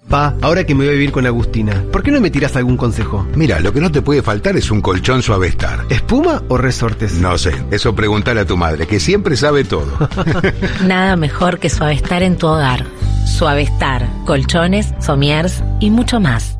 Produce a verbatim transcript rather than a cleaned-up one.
Pa, ahora que me voy a vivir con Agustina, ¿por qué no me tirás algún consejo? Mira, lo que no te puede faltar es un colchón Suavestar. ¿Espuma o resortes? No sé, eso preguntale a tu madre, que siempre sabe todo. Nada mejor que Suavestar en tu hogar. Suavestar, colchones, somiers y mucho más.